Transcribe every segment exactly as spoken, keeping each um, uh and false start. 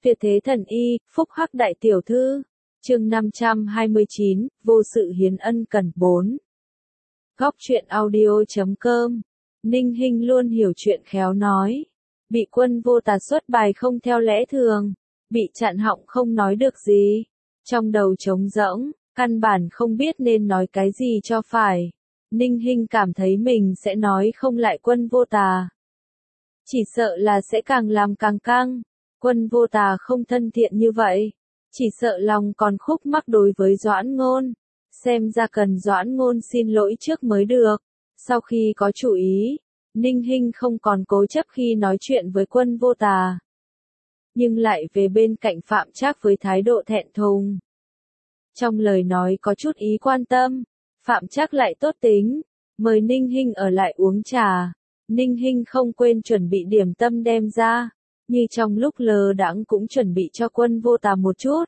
Tuyệt thế thần y, phúc hắc đại tiểu thư. Chương năm trăm hai mươi chín, vô sự hiến ân cần bốn. Góc truyện audio chấm com. Ninh Hinh luôn hiểu chuyện khéo nói. Bị Quân Vô Tà xuất bài không theo lẽ thường, bị chặn họng không nói được gì. Trong đầu trống rỗng, căn bản không biết nên nói cái gì cho phải. Ninh Hinh cảm thấy mình sẽ nói không lại Quân Vô Tà. Chỉ sợ là sẽ càng làm càng căng. Quân Vô Tà không thân thiện như vậy. Chỉ sợ lòng còn khúc mắc đối với Doãn Ngôn. Xem ra cần Doãn Ngôn xin lỗi trước mới được. Sau khi có chủ ý, Ninh Hinh không còn cố chấp khi nói chuyện với Quân Vô Tà. Nhưng lại về bên cạnh Phạm Trác với thái độ thẹn thùng. Trong lời nói có chút ý quan tâm, Phạm Trác lại tốt tính, mời Ninh Hinh ở lại uống trà. Ninh Hinh không quên chuẩn bị điểm tâm đem ra, như trong lúc lơ đãng cũng chuẩn bị cho Quân Vô Tà một chút.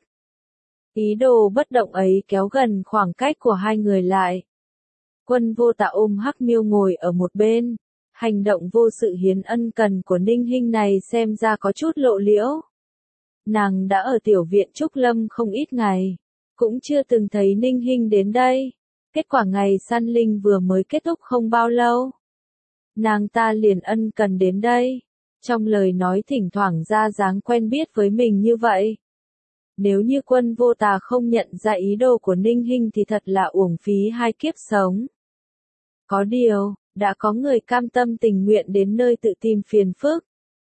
Ý đồ bất động ấy kéo gần khoảng cách của hai người lại. Quân Vô Tà ôm Hắc Miêu ngồi ở một bên. Hành động vô sự hiến ân cần của Ninh Hinh này xem ra có chút lộ liễu. Nàng đã ở tiểu viện Trúc Lâm không ít ngày, cũng chưa từng thấy Ninh Hinh đến đây. Kết quả ngày săn linh vừa mới kết thúc không bao lâu, nàng ta liền ân cần đến đây. Trong lời nói thỉnh thoảng ra dáng quen biết với mình như vậy. Nếu như Quân Vô Tà không nhận ra ý đồ của Ninh Hinh thì thật là uổng phí hai kiếp sống. Có điều, đã có người cam tâm tình nguyện đến nơi tự tìm phiền phức.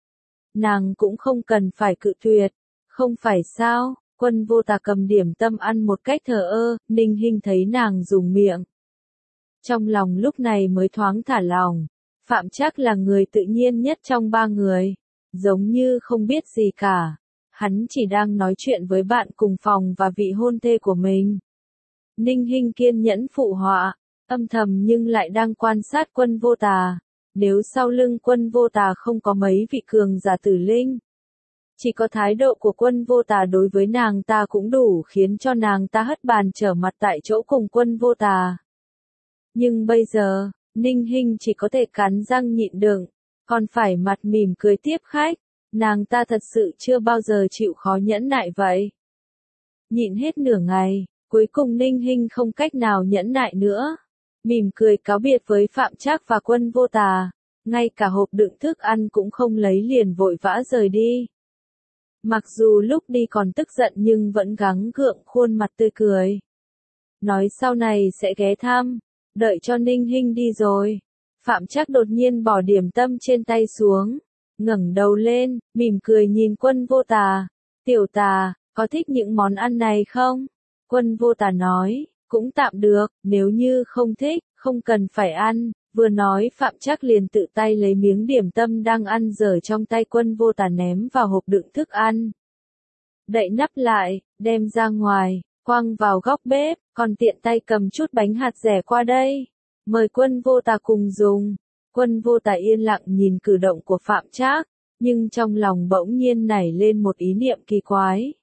Nàng cũng không cần phải cự tuyệt, không phải sao? Quân Vô Tà cầm điểm tâm ăn một cách thờ ơ, Ninh Hinh thấy nàng dùng miệng. Trong lòng lúc này mới thoáng thả lòng. Phạm Trác là người tự nhiên nhất trong ba người, giống như không biết gì cả. Hắn chỉ đang nói chuyện với bạn cùng phòng và vị hôn thê của mình. Ninh Hinh kiên nhẫn phụ họa, âm thầm nhưng lại đang quan sát Quân Vô Tà. Nếu sau lưng Quân Vô Tà không có mấy vị cường giả tử linh, chỉ có thái độ của Quân Vô Tà đối với nàng ta cũng đủ khiến cho nàng ta hất bàn trở mặt tại chỗ cùng Quân Vô Tà. Nhưng bây giờ, Ninh Hinh chỉ có thể cắn răng nhịn đựng, còn phải mặt mỉm cười tiếp khách. Nàng ta thật sự chưa bao giờ chịu khó nhẫn nại vậy. Nhịn hết nửa ngày, cuối cùng Ninh Hinh không cách nào nhẫn nại nữa. Mỉm cười cáo biệt với Phạm Trác và Quân Vô Tà, ngay cả hộp đựng thức ăn cũng không lấy liền vội vã rời đi. Mặc dù lúc đi còn tức giận nhưng vẫn gắng gượng khuôn mặt tươi cười. Nói sau này sẽ ghé thăm, đợi cho Ninh Hinh đi rồi. Phạm Trác đột nhiên bỏ điểm tâm trên tay xuống, ngẩng đầu lên, mỉm cười nhìn Quân Vô Tà. Tiểu Tà, có thích những món ăn này không? Quân Vô Tà nói, cũng tạm được, nếu như không thích, không cần phải ăn. Vừa nói Phạm Trác liền tự tay lấy miếng điểm tâm đang ăn dở trong tay Quân Vô Tà ném vào hộp đựng thức ăn. Đậy nắp lại, đem ra ngoài, quăng vào góc bếp, còn tiện tay cầm chút bánh hạt dẻ qua đây. Mời Quân Vô Tà cùng dùng. Quân Vô Tà yên lặng nhìn cử động của Phạm Trác, nhưng trong lòng bỗng nhiên nảy lên một ý niệm kỳ quái.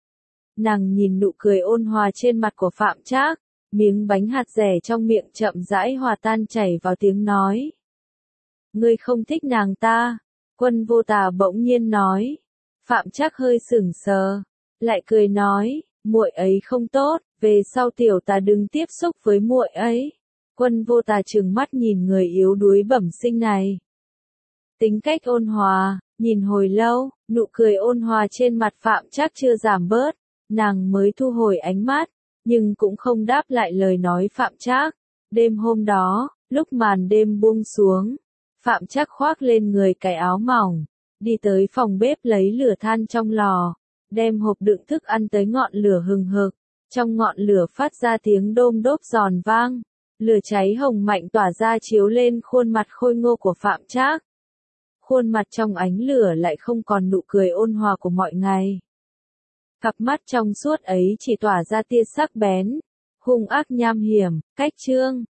Nàng nhìn nụ cười ôn hòa trên mặt của Phạm Trác, miếng bánh hạt dẻ trong miệng chậm rãi hòa tan chảy vào tiếng nói. Ngươi không thích nàng ta? Quân Vô Tà bỗng nhiên nói. Phạm Trác hơi sững sờ, lại cười nói, muội ấy không tốt, về sau tiểu Tà đừng tiếp xúc với muội ấy. Quân Vô Tà trừng mắt nhìn người yếu đuối bẩm sinh này. Tính cách ôn hòa, nhìn hồi lâu, nụ cười ôn hòa trên mặt Phạm Trác chưa giảm bớt, nàng mới thu hồi ánh mắt, nhưng cũng không đáp lại lời nói Phạm Trác. Đêm hôm đó, lúc màn đêm buông xuống, Phạm Trác khoác lên người cái áo mỏng, đi tới phòng bếp lấy lửa than trong lò, đem hộp đựng thức ăn tới ngọn lửa hừng hực, trong ngọn lửa phát ra tiếng đôm đốp giòn vang. Lửa cháy hồng mạnh tỏa ra chiếu lên khuôn mặt khôi ngô của Phạm Trác. Khuôn mặt trong ánh lửa lại không còn nụ cười ôn hòa của mọi ngày. Cặp mắt trong suốt ấy chỉ tỏa ra tia sắc bén, hung ác nham hiểm. Cách chương